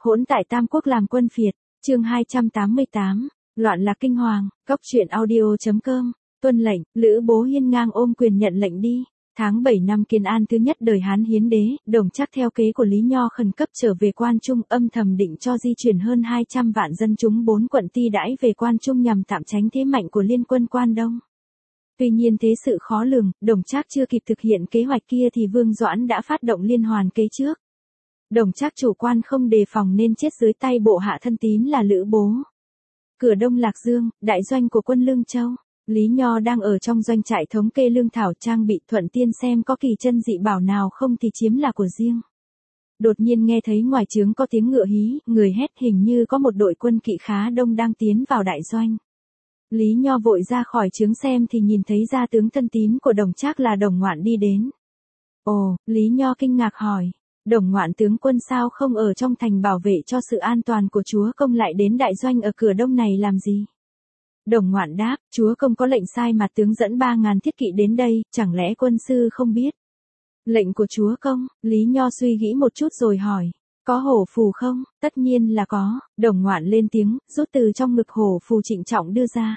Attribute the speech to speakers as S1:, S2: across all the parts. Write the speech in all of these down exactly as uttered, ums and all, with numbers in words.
S1: Hỗn tại Tam Quốc làm quân phiệt, chương hai trăm tám mươi tám, loạn lạc kinh hoàng, cóc truyện audio.com, tuân lệnh, Lữ Bố hiên ngang ôm quyền nhận lệnh đi. Tháng bảy năm Kiến An thứ nhất đời Hán Hiến đế, Đồng Trác theo kế của Lý Nho khẩn cấp trở về Quan Trung, âm thầm định cho di chuyển hơn hai trăm vạn dân chúng bốn quận Ti Đãi về Quan Trung nhằm tạm tránh thế mạnh của liên quân Quan Đông. Tuy nhiên thế sự khó lường, Đồng Trác chưa kịp thực hiện kế hoạch kia thì Vương Doãn đã phát động liên hoàn kế trước. Đồng Trác chủ quan không đề phòng nên chết dưới tay bộ hạ thân tín là Lữ Bố. Cửa Đông Lạc Dương, đại doanh của quân Lương Châu. Lý Nho đang ở trong doanh trại thống kê lương thảo trang bị, thuận tiên xem có kỳ chân dị bảo nào không thì chiếm là của riêng. Đột nhiên nghe thấy ngoài trướng có tiếng ngựa hí, người hét, hình như có một đội quân kỵ khá đông đang tiến vào đại doanh. Lý Nho vội ra khỏi trướng xem thì nhìn thấy gia tướng thân tín của Đồng Trác là Đồng Ngoạn đi đến. Ồ, Lý Nho kinh ngạc hỏi, Đồng Ngoạn tướng quân sao không ở trong thành bảo vệ cho sự an toàn của chúa công lại đến đại doanh ở cửa đông này làm gì? Đồng Ngoạn đáp, chúa công có lệnh sai mà tướng dẫn ba ngàn thiết kỵ đến đây, chẳng lẽ quân sư không biết? Lệnh của chúa công, Lý Nho suy nghĩ một chút rồi hỏi, có hổ phù không? Tất nhiên là có, Đồng Ngoạn lên tiếng, rút từ trong ngực hổ phù trịnh trọng đưa ra.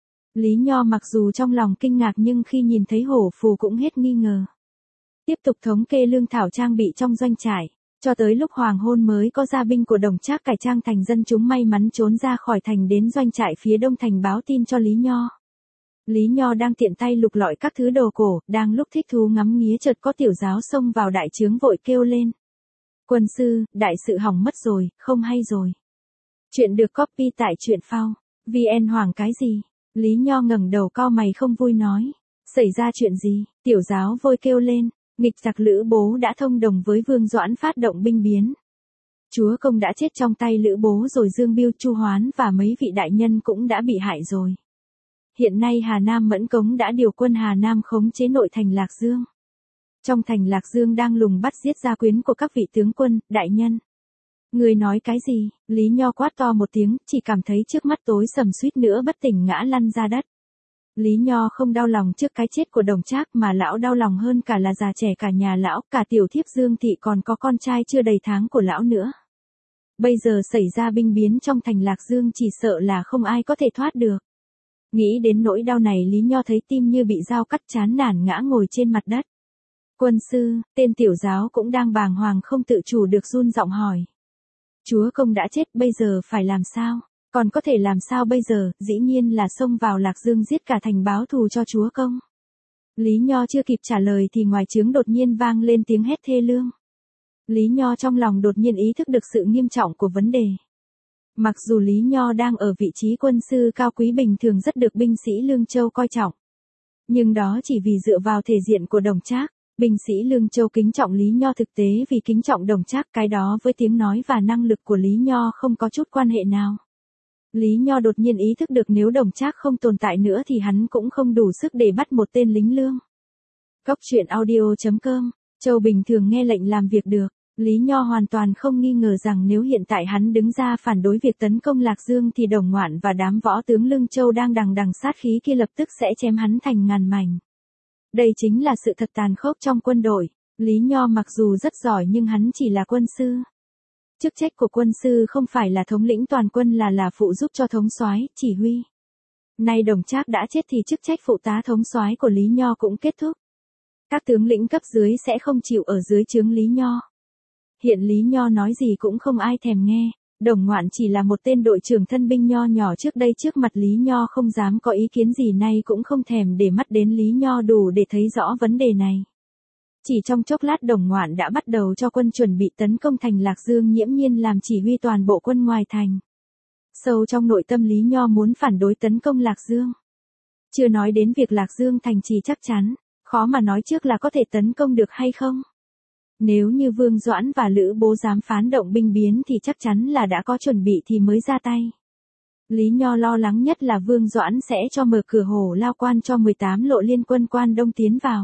S1: Lý Nho mặc dù trong lòng kinh ngạc nhưng khi nhìn thấy hổ phù cũng hết nghi ngờ. Tiếp tục thống kê lương thảo trang bị trong doanh trại. Cho tới lúc hoàng hôn mới có gia binh của Đồng Trác cải trang thành dân chúng may mắn trốn ra khỏi thành đến doanh trại phía đông thành báo tin cho Lý Nho. Lý Nho đang tiện tay lục lọi các thứ đồ cổ, đang lúc thích thú ngắm nghía chợt có tiểu giáo xông vào đại trướng vội kêu lên. Quân sư, đại sự hỏng mất rồi, không hay rồi. Chuyện được copy tại truyện phao. vê en Hoàng cái gì? Lý Nho ngẩng đầu cau mày không vui nói. Xảy ra chuyện gì? Tiểu giáo vội kêu lên. Nghịch giặc Lữ Bố đã thông đồng với Vương Doãn phát động binh biến. Chúa công đã chết trong tay Lữ Bố rồi, Dương Biêu, Chu Hoán và mấy vị đại nhân cũng đã bị hại rồi. Hiện nay Hà Nam Mẫn Cống đã điều quân Hà Nam khống chế nội thành Lạc Dương. Trong thành Lạc Dương đang lùng bắt giết gia quyến của các vị tướng quân, đại nhân. Người nói cái gì? Lý Nho quát to một tiếng, chỉ cảm thấy trước mắt tối sầm suýt nữa bất tỉnh ngã lăn ra đất. Lý Nho không đau lòng trước cái chết của Đồng Trác mà lão đau lòng hơn cả là già trẻ cả nhà lão, cả tiểu thiếp Dương Thị còn có con trai chưa đầy tháng của lão nữa. Bây giờ xảy ra binh biến trong thành Lạc Dương chỉ sợ là không ai có thể thoát được. Nghĩ đến nỗi đau này Lý Nho thấy tim như bị dao cắt, chán nản ngã ngồi trên mặt đất. Quân sư, tên tiểu giáo cũng đang bàng hoàng không tự chủ được run giọng hỏi. Chúa công đã chết, bây giờ phải làm sao? Còn có thể làm sao bây giờ? Dĩ nhiên là xông vào Lạc Dương giết cả thành báo thù cho chúa công. Lý Nho chưa kịp trả lời thì ngoài trướng đột nhiên vang lên tiếng hét thê lương. Lý Nho trong lòng đột nhiên ý thức được sự nghiêm trọng của vấn đề. Mặc dù Lý Nho đang ở vị trí quân sư cao quý bình thường rất được binh sĩ Lương Châu coi trọng. Nhưng đó chỉ vì dựa vào thể diện của Đồng Trác. Binh sĩ Lương Châu kính trọng Lý Nho thực tế vì kính trọng Đồng Trác, cái đó với tiếng nói và năng lực của Lý Nho không có chút quan hệ nào. Lý Nho đột nhiên ý thức được nếu Đồng Trác không tồn tại nữa thì hắn cũng không đủ sức để bắt một tên lính lương. Cóc truyện audio.com, Châu bình thường nghe lệnh làm việc được, Lý Nho hoàn toàn không nghi ngờ rằng nếu hiện tại hắn đứng ra phản đối việc tấn công Lạc Dương thì Đồng Ngoạn và đám võ tướng Lương Châu đang đằng đằng sát khí kia lập tức sẽ chém hắn thành ngàn mảnh. Đây chính là sự thật tàn khốc trong quân đội. Lý Nho mặc dù rất giỏi nhưng hắn chỉ là quân sư. Chức trách của quân sư không phải là thống lĩnh toàn quân là là phụ giúp cho thống soái, chỉ huy. Nay Đồng Trác đã chết thì chức trách phụ tá thống soái của Lý Nho cũng kết thúc. Các tướng lĩnh cấp dưới sẽ không chịu ở dưới trướng Lý Nho. Hiện Lý Nho nói gì cũng không ai thèm nghe. Đồng Ngoạn chỉ là một tên đội trưởng thân binh nho nhỏ trước đây, trước mặt Lý Nho không dám có ý kiến gì, nay cũng không thèm để mắt đến Lý Nho đủ để thấy rõ vấn đề này. Chỉ trong chốc lát Đồng Ngoạn đã bắt đầu cho quân chuẩn bị tấn công thành Lạc Dương, nghiễm nhiên làm chỉ huy toàn bộ quân ngoài thành. Sâu trong nội tâm Lý Nho muốn phản đối tấn công Lạc Dương. Chưa nói đến việc Lạc Dương thành trì chắc chắn, khó mà nói trước là có thể tấn công được hay không. Nếu như Vương Doãn và Lữ Bố dám phán động binh biến thì chắc chắn là đã có chuẩn bị thì mới ra tay. Lý Nho lo lắng nhất là Vương Doãn sẽ cho mở cửa Hổ Lao Quan cho mười tám lộ liên quân Quan Đông tiến vào.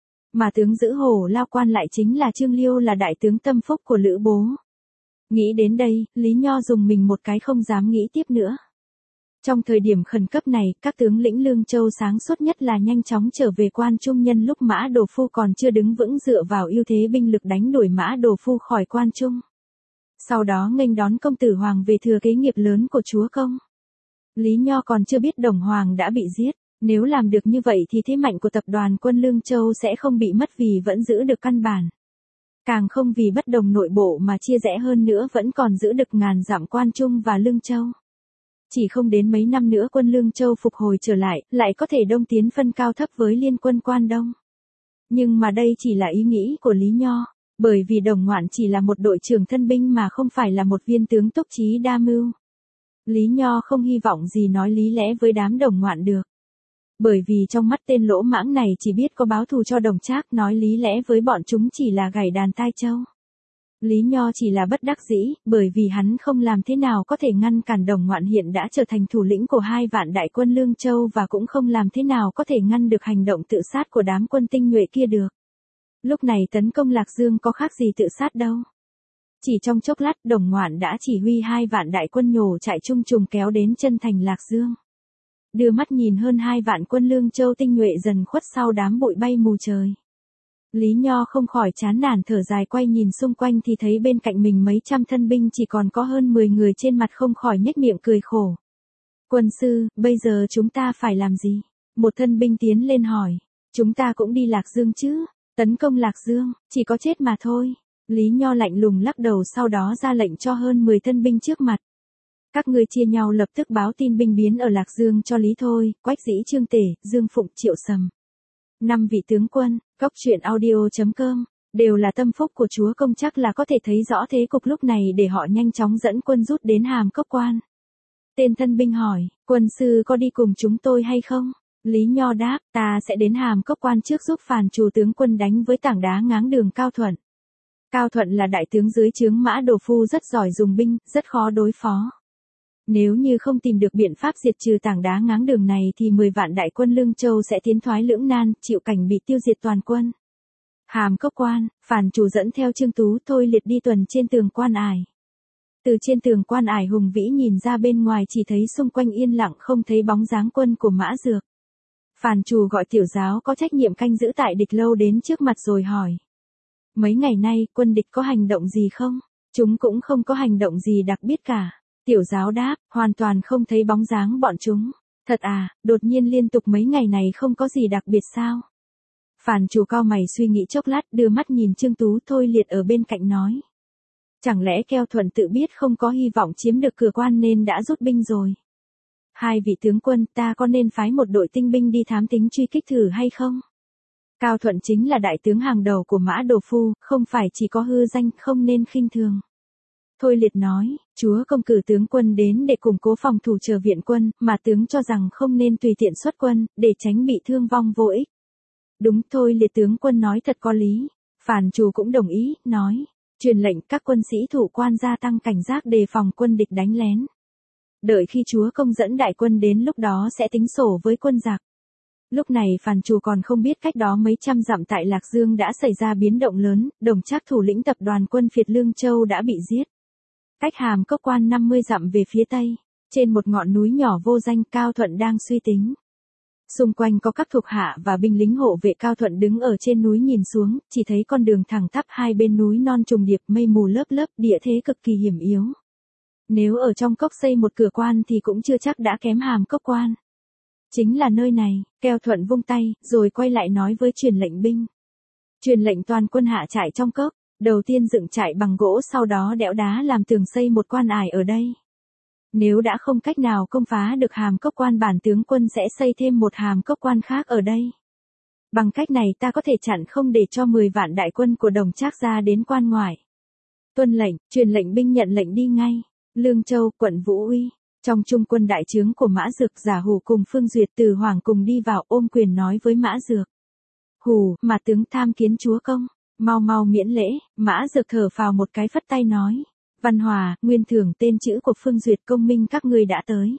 S1: Mà tướng giữ Hổ Lao Quan lại chính là Trương Liêu, là đại tướng tâm phúc của Lữ Bố. Nghĩ đến đây, Lý Nho dùng mình một cái không dám nghĩ tiếp nữa. Trong thời điểm khẩn cấp này, các tướng lĩnh Lương Châu sáng suốt nhất là nhanh chóng trở về Quan Trung, nhân lúc Mã Đồ Phu còn chưa đứng vững dựa vào ưu thế binh lực đánh đuổi Mã Đồ Phu khỏi Quan Trung. Sau đó nghênh đón công tử Hoàng về thừa kế nghiệp lớn của chúa công. Lý Nho còn chưa biết Đồng Hoàng đã bị giết, nếu làm được như vậy thì thế mạnh của tập đoàn quân Lương Châu sẽ không bị mất vì vẫn giữ được căn bản. Càng không vì bất đồng nội bộ mà chia rẽ hơn nữa vẫn còn giữ được ngàn dặm Quan Trung và Lương Châu. Chỉ không đến mấy năm nữa quân Lương Châu phục hồi trở lại, lại có thể đông tiến phân cao thấp với liên quân Quan Đông. Nhưng mà đây chỉ là ý nghĩ của Lý Nho, bởi vì Đồng Ngoạn chỉ là một đội trưởng thân binh mà không phải là một viên tướng túc trí đa mưu. Lý Nho không hy vọng gì nói lý lẽ với đám Đồng Ngoạn được. Bởi vì trong mắt tên lỗ mãng này chỉ biết có báo thù cho Đồng Trác, nói lý lẽ với bọn chúng chỉ là gảy đàn tai châu. Lý Nho chỉ là bất đắc dĩ, bởi vì hắn không làm thế nào có thể ngăn cản Đồng Ngoạn hiện đã trở thành thủ lĩnh của hai vạn đại quân Lương Châu và cũng không làm thế nào có thể ngăn được hành động tự sát của đám quân tinh nhuệ kia được. Lúc này tấn công Lạc Dương có khác gì tự sát đâu. Chỉ trong chốc lát Đồng Ngoạn đã chỉ huy hai vạn đại quân nhổ chạy chung trùng kéo đến chân thành Lạc Dương. Đưa mắt nhìn hơn hai vạn quân Lương Châu tinh nhuệ dần khuất sau đám bụi bay mù trời. Lý Nho không khỏi chán nản thở dài quay nhìn xung quanh thì thấy bên cạnh mình mấy trăm thân binh chỉ còn có hơn mười người, trên mặt không khỏi nhếch miệng cười khổ. Quân sư, bây giờ chúng ta phải làm gì? Một thân binh tiến lên hỏi. Chúng ta cũng đi Lạc Dương chứ? Tấn công Lạc Dương, chỉ có chết mà thôi. Lý Nho lạnh lùng lắc đầu sau đó ra lệnh cho hơn mười thân binh trước mặt. Các ngươi chia nhau lập tức báo tin binh biến ở Lạc Dương cho Lý Thôi, Quách Dĩ, Trương Tể, Dương Phụng, Triệu Sầm. Năm vị tướng quân, Cốc Truyện Audio chấm com, đều là tâm phúc của chúa công, chắc là có thể thấy rõ thế cục lúc này để họ nhanh chóng dẫn quân rút đến Hàm Cốc Quan. Tên thân binh hỏi, quân sư có đi cùng chúng tôi hay không? Lý Nho đáp, ta sẽ đến Hàm Cốc Quan trước giúp Phàn Trù tướng quân đánh với tảng đá ngáng đường Cao Thuận. Cao Thuận là đại tướng dưới trướng Mã Đồ Phu rất giỏi dùng binh, rất khó đối phó. Nếu như không tìm được biện pháp diệt trừ tảng đá ngáng đường này thì mười vạn đại quân Lương Châu sẽ tiến thoái lưỡng nan, chịu cảnh bị tiêu diệt toàn quân. Hàm Cốc Quan, Phàn Trù dẫn theo Trương Tú Thôi Liệt đi tuần trên tường quan ải. Từ trên tường quan ải hùng vĩ nhìn ra bên ngoài chỉ thấy xung quanh yên lặng không thấy bóng dáng quân của Mã Dược. Phàn Trù gọi tiểu giáo có trách nhiệm canh giữ tại địch lâu đến trước mặt rồi hỏi. Mấy ngày nay quân địch có hành động gì không? Chúng cũng không có hành động gì đặc biệt cả. Tiểu giáo đáp, hoàn toàn không thấy bóng dáng bọn chúng. Thật à, đột nhiên liên tục mấy ngày này không có gì đặc biệt sao? Phàn Trù cao mày suy nghĩ chốc lát đưa mắt nhìn Trương Tú Thôi Liệt ở bên cạnh nói. Chẳng lẽ Keo Thuận tự biết không có hy vọng chiếm được cửa quan nên đã rút binh rồi? Hai vị tướng quân, ta có nên phái một đội tinh binh đi thám tính truy kích thử hay không? Cao Thuận chính là đại tướng hàng đầu của Mã Đồ Phu, không phải chỉ có hư danh, không nên khinh thường. Thôi Liệt nói, chúa công cử tướng quân đến để củng cố phòng thủ chờ viện quân, mà tướng cho rằng không nên tùy tiện xuất quân, để tránh bị thương vong vô ích. Đúng, Thôi Liệt tướng quân nói thật có lý. Phàn Trù cũng đồng ý, nói, truyền lệnh các quân sĩ thủ quan gia tăng cảnh giác đề phòng quân địch đánh lén. Đợi khi chúa công dẫn đại quân đến lúc đó sẽ tính sổ với quân giặc. Lúc này Phàn Trù còn không biết cách đó mấy trăm dặm tại Lạc Dương đã xảy ra biến động lớn, Đồng Trác thủ lĩnh tập đoàn quân phiệt Lương Châu đã bị giết. Cách Hàm Cốc Quan năm mươi dặm về phía tây, trên một ngọn núi nhỏ vô danh Cao Thuận đang suy tính. Xung quanh có các thuộc hạ và binh lính hộ vệ. Cao Thuận đứng ở trên núi nhìn xuống, chỉ thấy con đường thẳng tắp hai bên núi non trùng điệp, mây mù lớp lớp, địa thế cực kỳ hiểm yếu. Nếu ở trong cốc xây một cửa quan thì cũng chưa chắc đã kém Hàm Cốc Quan. Chính là nơi này, Keo Thuận vung tay, rồi quay lại nói với truyền lệnh binh. Truyền lệnh toàn quân hạ trại trong cốc, đầu tiên dựng trại bằng gỗ, sau đó đẽo đá làm tường xây một quan ải ở đây. Nếu đã không cách nào công phá được Hàm Cốc Quan, bản tướng quân sẽ xây thêm một Hàm Cốc Quan khác ở đây. Bằng cách này ta có thể chặn không để cho mười vạn đại quân của Đồng Trác ra đến quan ngoại. Tuân lệnh, truyền lệnh binh nhận lệnh đi ngay. Lương Châu, quận Vũ Uy. Trong trung quân đại trướng của Mã Dược, Giả Hủ cùng Phương Duyệt Từ Hoàng cùng đi vào ôm quyền nói với Mã Dược. Hủ, mà tướng tham kiến chúa công. Mau mau miễn lễ. Mã Dược thở phào một cái phất tay nói. Văn Hòa, nguyên thưởng tên chữ của Phương Duyệt công minh các ngươi đã tới.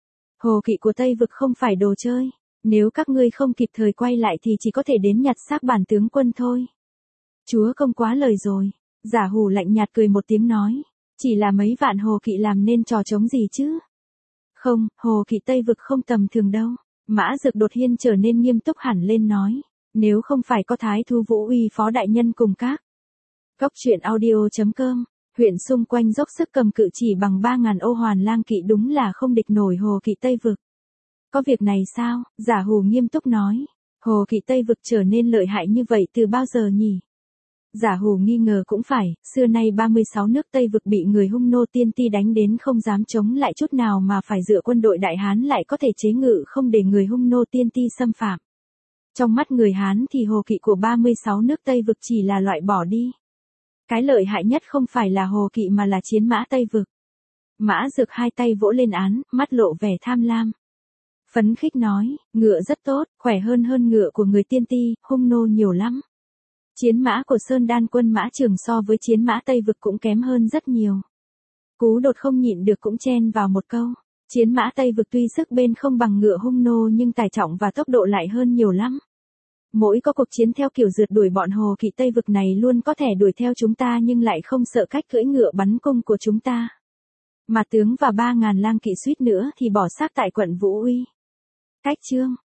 S1: Hồ kỵ của Tây Vực không phải đồ chơi. Nếu các ngươi không kịp thời quay lại thì chỉ có thể đến nhặt xác bản tướng quân thôi. Chúa công quá lời rồi. Giả Hủ lạnh nhạt cười một tiếng nói. Chỉ là mấy vạn hồ kỵ làm nên trò trống gì chứ? Không, hồ kỵ Tây Vực không tầm thường đâu. Mã Dược đột nhiên trở nên nghiêm túc hẳn lên nói. Nếu không phải có Thái Thú Vũ Uy phó đại nhân cùng các. Cốc Truyện Audio chấm com Huyện xung quanh dốc sức cầm cự chỉ bằng ba ngàn ô hoàn lang kỵ đúng là không địch nổi Hồ Kỵ Tây Vực. Có việc này sao? Giả Hù nghiêm túc nói. Hồ Kỵ Tây Vực trở nên lợi hại như vậy từ bao giờ nhỉ? Giả Hù nghi ngờ cũng phải, xưa nay ba mươi sáu nước Tây Vực bị người Hung Nô Tiên Ti đánh đến không dám chống lại chút nào mà phải dựa quân đội Đại Hán lại có thể chế ngự không để người Hung Nô Tiên Ti xâm phạm. Trong mắt người Hán thì hồ kỵ của ba mươi sáu nước Tây Vực chỉ là loại bỏ đi. Cái lợi hại nhất không phải là hồ kỵ mà là chiến mã Tây Vực. Mã Dược hai tay vỗ lên án, mắt lộ vẻ tham lam. Phấn khích nói, ngựa rất tốt, khỏe hơn hơn ngựa của người Tiên Ti, Hung Nô nhiều lắm. Chiến mã của Sơn Đan quân Mã Trường so với chiến mã Tây Vực cũng kém hơn rất nhiều. Cú Đột không nhịn được cũng chen vào một câu. Chiến mã Tây Vực tuy sức bên không bằng ngựa Hung Nô nhưng tải trọng và tốc độ lại hơn nhiều lắm. Mỗi có cuộc chiến theo kiểu rượt đuổi bọn hồ kỵ Tây Vực này luôn có thể đuổi theo chúng ta nhưng lại không sợ cách cưỡi ngựa bắn cung của chúng ta. Mà tướng và ba ngàn lang kỵ suýt nữa thì bỏ xác tại quận Vũ Uy. Cách chương